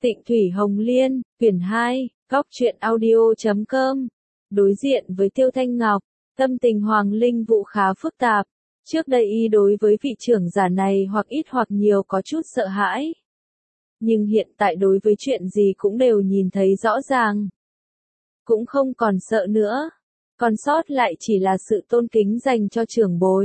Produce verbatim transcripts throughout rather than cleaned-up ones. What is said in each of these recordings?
Tịnh Thủy Hồng Liên, quyển hai, góc truyện audio chấm com. Đối diện với Tiêu Thanh Ngọc, tâm tình Hoàng Linh Vũ khá phức tạp. Trước đây y đối với vị trưởng giả này hoặc ít hoặc nhiều có chút sợ hãi. Nhưng hiện tại đối với chuyện gì cũng đều nhìn thấy rõ ràng. Cũng không còn sợ nữa. Còn sót lại chỉ là sự tôn kính dành cho trưởng bối.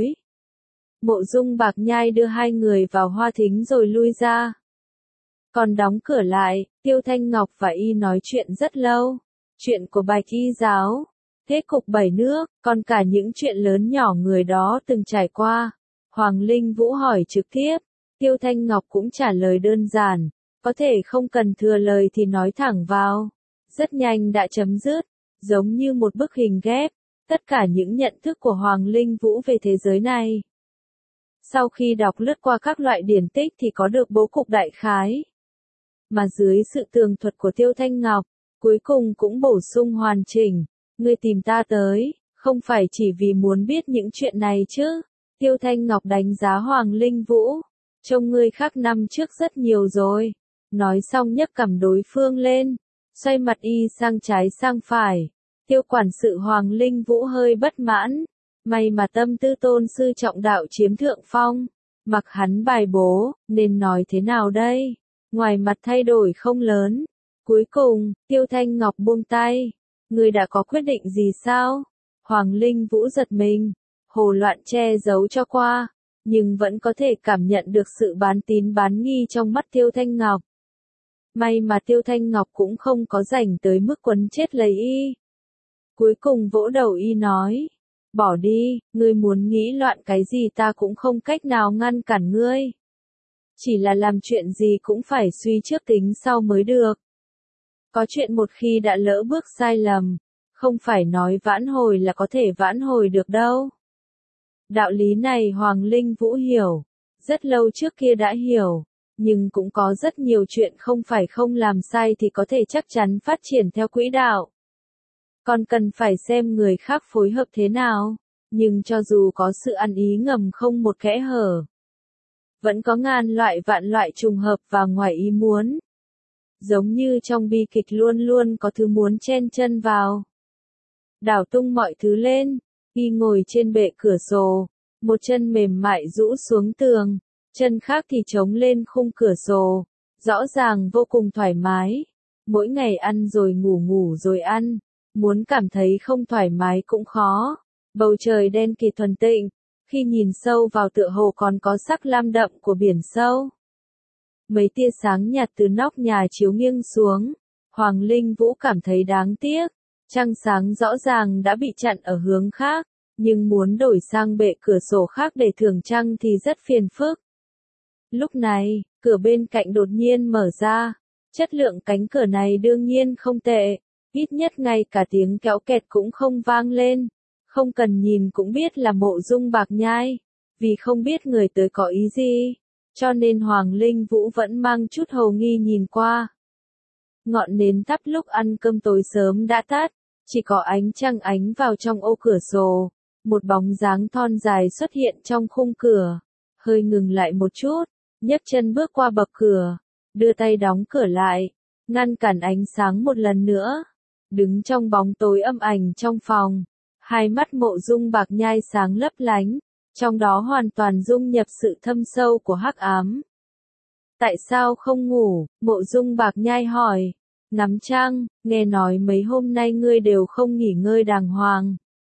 Mộ Dung Bạc Nhai đưa hai người vào hoa thính rồi lui ra. Còn đóng cửa lại, Tiêu Thanh Ngọc và y nói chuyện rất lâu. Chuyện của Bạch Y giáo, thế cục bảy nước, còn cả những chuyện lớn nhỏ người đó từng trải qua. Hoàng Linh Vũ hỏi trực tiếp, Tiêu Thanh Ngọc cũng trả lời đơn giản, có thể không cần thừa lời thì nói thẳng vào. Rất nhanh đã chấm dứt, giống như một bức hình ghép, tất cả những nhận thức của Hoàng Linh Vũ về thế giới này. Sau khi đọc lướt qua các loại điển tích thì có được bố cục đại khái. Mà dưới sự tường thuật của Tiêu Thanh Ngọc, cuối cùng cũng bổ sung hoàn chỉnh. Ngươi tìm ta tới, không phải chỉ vì muốn biết những chuyện này chứ. Tiêu Thanh Ngọc đánh giá Hoàng Linh Vũ. Trông ngươi khác năm trước rất nhiều rồi. Nói xong nhấc cằm đối phương lên, xoay mặt y sang trái sang phải. Tiêu quản sự Hoàng Linh Vũ hơi bất mãn. May mà tâm tư tôn sư trọng đạo chiếm thượng phong. Mặc hắn bài bố, nên nói thế nào đây? Ngoài mặt thay đổi không lớn. Cuối cùng, Tiêu Thanh Ngọc buông tay. Ngươi đã có quyết định gì sao? Hoàng Linh Vũ giật mình. Hồ loạn che giấu cho qua. Nhưng vẫn có thể cảm nhận được sự bán tín bán nghi trong mắt Tiêu Thanh Ngọc. May mà Tiêu Thanh Ngọc cũng không có rảnh tới mức quấn chết lấy y. Cuối cùng vỗ đầu y nói. Bỏ đi, ngươi muốn nghĩ loạn cái gì ta cũng không cách nào ngăn cản ngươi. Chỉ là làm chuyện gì cũng phải suy trước tính sau mới được. Có chuyện một khi đã lỡ bước sai lầm, không phải nói vãn hồi là có thể vãn hồi được đâu. Đạo lý này Hoàng Linh Vũ hiểu, rất lâu trước kia đã hiểu, nhưng cũng có rất nhiều chuyện không phải không làm sai thì có thể chắc chắn phát triển theo quỹ đạo. Còn cần phải xem người khác phối hợp thế nào, nhưng cho dù có sự ăn ý ngầm không một kẽ hở. Vẫn có ngàn loại vạn loại trùng hợp và ngoài ý muốn. Giống như trong bi kịch luôn luôn có thứ muốn chen chân vào. Đảo tung mọi thứ lên, y ngồi trên bệ cửa sổ, một chân mềm mại rũ xuống tường, chân khác thì chống lên khung cửa sổ, rõ ràng vô cùng thoải mái. Mỗi ngày ăn rồi ngủ ngủ rồi ăn, muốn cảm thấy không thoải mái cũng khó. Bầu trời đen kịt thuần tịnh. Khi nhìn sâu vào tựa hồ còn có sắc lam đậm của biển sâu. Mấy tia sáng nhạt từ nóc nhà chiếu nghiêng xuống. Hoàng Linh Vũ cảm thấy đáng tiếc. Trăng sáng rõ ràng đã bị chặn ở hướng khác. Nhưng muốn đổi sang bệ cửa sổ khác để thưởng trăng thì rất phiền phức. Lúc này, cửa bên cạnh đột nhiên mở ra. Chất lượng cánh cửa này đương nhiên không tệ. Ít nhất ngay cả tiếng kéo kẹt cũng không vang lên. Không cần nhìn cũng biết là Mộ Dung Bạc Nhai, vì không biết người tới có ý gì, cho nên Hoàng Linh Vũ vẫn mang chút hồ nghi nhìn qua. Ngọn nến thắp lúc ăn cơm tối sớm đã tắt, chỉ có ánh trăng ánh vào trong ô cửa sổ, một bóng dáng thon dài xuất hiện trong khung cửa, hơi ngừng lại một chút, nhấc chân bước qua bậc cửa, đưa tay đóng cửa lại, ngăn cản ánh sáng một lần nữa, đứng trong bóng tối âm ảnh trong phòng. Hai mắt Mộ Dung Bạc Nhai sáng lấp lánh, trong đó hoàn toàn dung nhập sự thâm sâu của hắc ám. Tại sao không ngủ? Mộ Dung Bạc Nhai hỏi. Ngắm trăng, nghe nói mấy hôm nay ngươi đều không nghỉ ngơi đàng hoàng.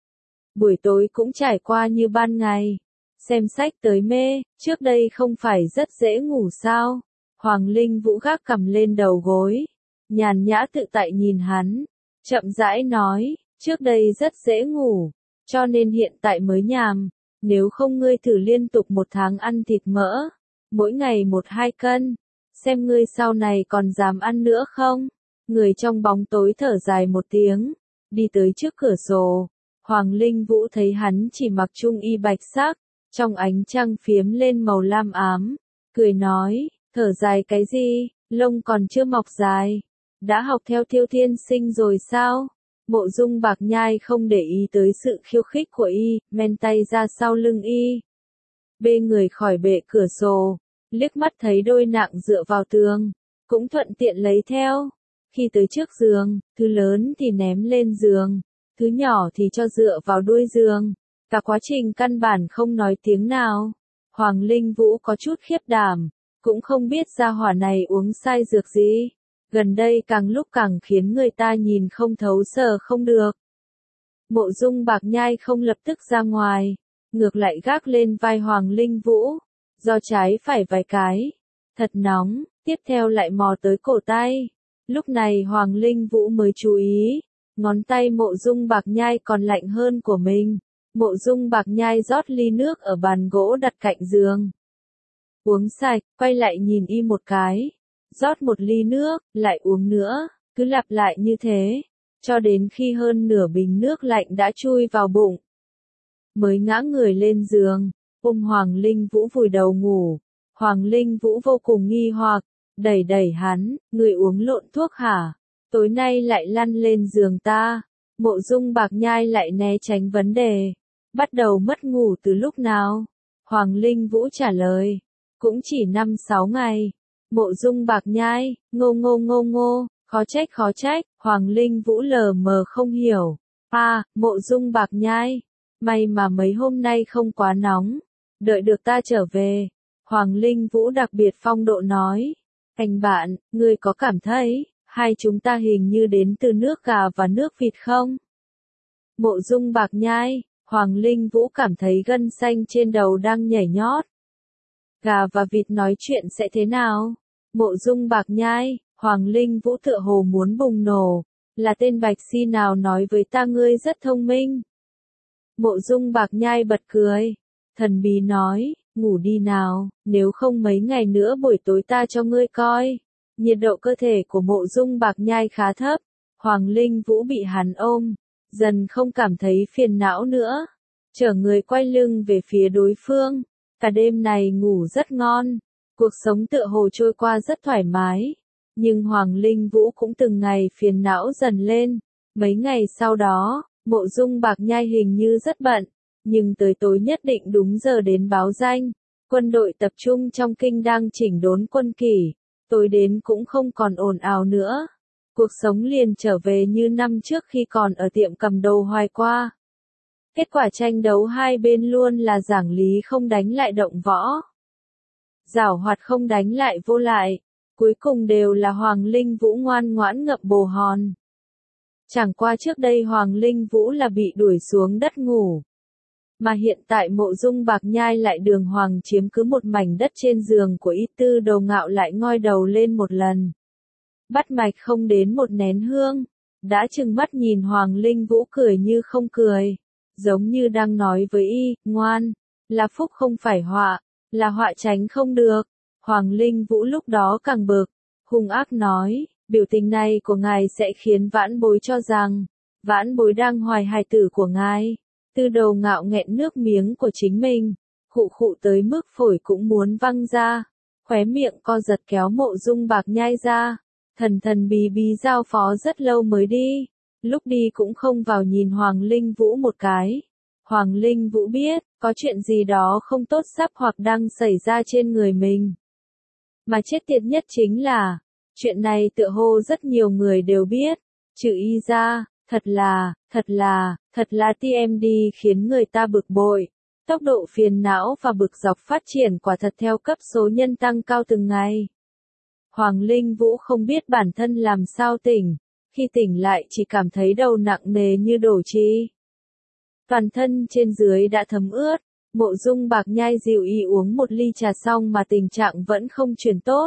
Buổi tối cũng trải qua như ban ngày. Xem sách tới mê, trước đây không phải rất dễ ngủ sao? Hoàng Linh Vũ gác cằm lên đầu gối, nhàn nhã tự tại nhìn hắn, chậm rãi nói. Trước đây rất dễ ngủ, cho nên hiện tại mới nhàm, nếu không ngươi thử liên tục một tháng ăn thịt mỡ, mỗi ngày một hai cân, xem ngươi sau này còn dám ăn nữa không? Người trong bóng tối thở dài một tiếng, đi tới trước cửa sổ, Hoàng Linh Vũ thấy hắn chỉ mặc trung y bạch sắc, trong ánh trăng phiếm lên màu lam ám, cười nói, thở dài cái gì, lông còn chưa mọc dài, đã học theo Tiêu Thiên Sinh rồi sao? Mộ Dung Bạc Nhai không để ý tới sự khiêu khích của y, men tay ra sau lưng y. Bê người khỏi bệ cửa sổ, liếc mắt thấy đôi nạng dựa vào tường, cũng thuận tiện lấy theo. Khi tới trước giường, thứ lớn thì ném lên giường, thứ nhỏ thì cho dựa vào đuôi giường. Cả quá trình căn bản không nói tiếng nào. Hoàng Linh Vũ có chút khiếp đảm, cũng không biết gia hỏa này uống sai dược gì. Gần đây càng lúc càng khiến người ta nhìn không thấu sờ không được. Mộ Dung Bạc Nhai không lập tức ra ngoài, ngược lại gác lên vai Hoàng Linh Vũ, do trái phải vài cái. Thật nóng, tiếp theo lại mò tới cổ tay. Lúc này Hoàng Linh Vũ mới chú ý, ngón tay Mộ Dung Bạc Nhai còn lạnh hơn của mình. Mộ Dung Bạc Nhai rót ly nước ở bàn gỗ đặt cạnh giường. Uống sạch, quay lại nhìn y một cái. Rót một ly nước, lại uống nữa, cứ lặp lại như thế, cho đến khi hơn nửa bình nước lạnh đã chui vào bụng. Mới ngã người lên giường, ôm Hoàng Linh Vũ vùi đầu ngủ. Hoàng Linh Vũ vô cùng nghi hoặc, đẩy đẩy hắn, người uống lộn thuốc hả? Tối nay lại lăn lên giường ta. Mộ Dung Bạc Nhai lại né tránh vấn đề. Bắt đầu mất ngủ từ lúc nào? Hoàng Linh Vũ trả lời, cũng chỉ năm sáu ngày. Mộ Dung Bạc Nhai, ngô ngô ngô ngô, khó trách khó trách. Hoàng Linh Vũ lờ mờ không hiểu. À, Mộ Dung Bạc Nhai, may mà mấy hôm nay không quá nóng, đợi được ta trở về. Hoàng Linh Vũ đặc biệt phong độ nói, anh bạn, ngươi có cảm thấy, hai chúng ta hình như đến từ nước gà và nước vịt không? Mộ Dung Bạc Nhai, Hoàng Linh Vũ cảm thấy gân xanh trên đầu đang nhảy nhót. Gà và vịt nói chuyện sẽ thế nào? Mộ Dung Bạc Nhai, Hoàng Linh Vũ tựa hồ muốn bùng nổ, là tên bạch si nào nói với ta ngươi rất thông minh? Mộ Dung Bạc Nhai bật cười, thần bí nói, ngủ đi nào, nếu không mấy ngày nữa buổi tối ta cho ngươi coi. Nhiệt độ cơ thể của Mộ Dung Bạc Nhai khá thấp, Hoàng Linh Vũ bị hắn ôm, dần không cảm thấy phiền não nữa, chở người quay lưng về phía đối phương. Cả đêm này ngủ rất ngon, cuộc sống tựa hồ trôi qua rất thoải mái, nhưng Hoàng Linh Vũ cũng từng ngày phiền não dần lên. Mấy ngày sau đó, Mộ Dung Bạc Nhai hình như rất bận, nhưng tới tối nhất định đúng giờ đến báo danh. Quân đội tập trung trong kinh đang chỉnh đốn quân kỷ, tối đến cũng không còn ồn ào nữa. Cuộc sống liền trở về như năm trước khi còn ở tiệm cầm đồ Hoài Qua. Kết quả tranh đấu hai bên luôn là giảng lý không đánh lại động võ, giảo hoạt không đánh lại vô lại, cuối cùng đều là Hoàng Linh Vũ ngoan ngoãn ngậm bồ hòn. Chẳng qua trước đây Hoàng Linh Vũ là bị đuổi xuống đất ngủ, mà hiện tại Mộ Dung Bạc Nhai lại đường hoàng chiếm cứ một mảnh đất trên giường của y. Tư Đầu Ngạo lại ngoi đầu lên một lần, bắt mạch không đến một nén hương, đã trừng mắt nhìn Hoàng Linh Vũ cười như không cười, giống như đang nói với y, ngoan, là phúc không phải họa, là họa tránh không được. Hoàng Linh Vũ lúc đó càng bực, hung ác nói, biểu tình này của ngài sẽ khiến vãn bối cho rằng, vãn bối đang hoài hài tử của ngài. Tư Đầu Ngạo nghẹn nước miếng của chính mình, khụ khụ tới mức phổi cũng muốn văng ra, khóe miệng co giật kéo Mộ Dung Bạc Nhai ra, thần thần bí bí giao phó rất lâu mới đi, lúc đi cũng không vào nhìn Hoàng Linh Vũ một cái. Hoàng Linh Vũ biết, có chuyện gì đó không tốt sắp hoặc đang xảy ra trên người mình. Mà chết tiệt nhất chính là, chuyện này tựa hồ rất nhiều người đều biết, trừ y ra, thật là, thật là, thật là tê em đê khiến người ta bực bội. Tốc độ phiền não và bực dọc phát triển quả thật theo cấp số nhân tăng cao từng ngày. Hoàng Linh Vũ không biết bản thân làm sao tỉnh, khi tỉnh lại chỉ cảm thấy đầu nặng nề như đổ chì. Toàn thân trên dưới đã thấm ướt, Mộ Dung Bạc Nhai dịu y uống một ly trà xong mà tình trạng vẫn không chuyển tốt.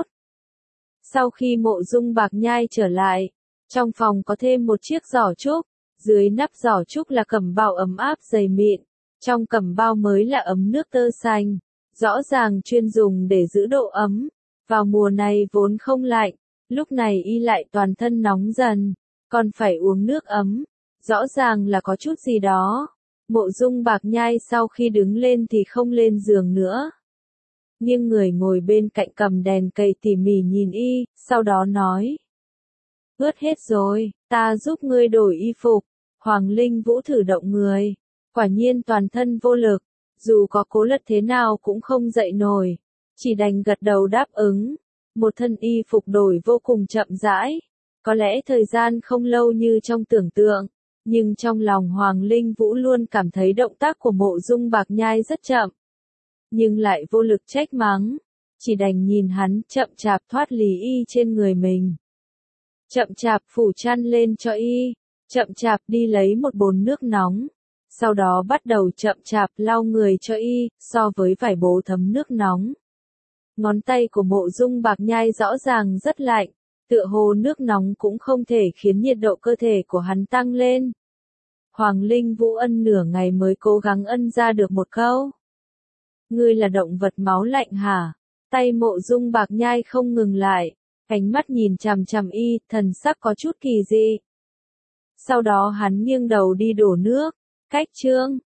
Sau khi Mộ Dung Bạc Nhai trở lại, trong phòng có thêm một chiếc giỏ trúc, dưới nắp giỏ trúc là cẩm bao ấm áp dày mịn, trong cẩm bao mới là ấm nước tơ xanh, rõ ràng chuyên dùng để giữ độ ấm. Vào mùa này vốn không lạnh, lúc này y lại toàn thân nóng dần, còn phải uống nước ấm, rõ ràng là có chút gì đó. Mộ Dung Bạc Nhai sau khi đứng lên thì không lên giường nữa, nghiêng người ngồi bên cạnh cầm đèn cầy tỉ mỉ nhìn y, sau đó nói, ướt hết rồi, ta giúp ngươi đổi y phục. Hoàng Linh Vũ thử động người, quả nhiên toàn thân vô lực, dù có cố lật thế nào cũng không dậy nổi, chỉ đành gật đầu đáp ứng. Một thân y phục đổi vô cùng chậm rãi. Có lẽ thời gian không lâu như trong tưởng tượng, nhưng trong lòng Hoàng Linh Vũ luôn cảm thấy động tác của Mộ Dung Bạc Nhai rất chậm. Nhưng lại vô lực trách mắng, chỉ đành nhìn hắn chậm chạp thoát lý y trên người mình. Chậm chạp phủ chăn lên cho y, chậm chạp đi lấy một bồn nước nóng, sau đó bắt đầu chậm chạp lau người cho y, so với vải bố thấm nước nóng. Ngón tay của Mộ Dung Bạc Nhai rõ ràng rất lạnh, tựa hồ nước nóng cũng không thể khiến nhiệt độ cơ thể của hắn tăng lên. Hoàng Linh Vũ ân nửa ngày mới cố gắng ân ra được một câu. Ngươi là động vật máu lạnh hả? Tay Mộ Dung Bạc Nhai không ngừng lại, ánh mắt nhìn chằm chằm y, thần sắc có chút kỳ dị. Sau đó hắn nghiêng đầu đi đổ nước, cách chương.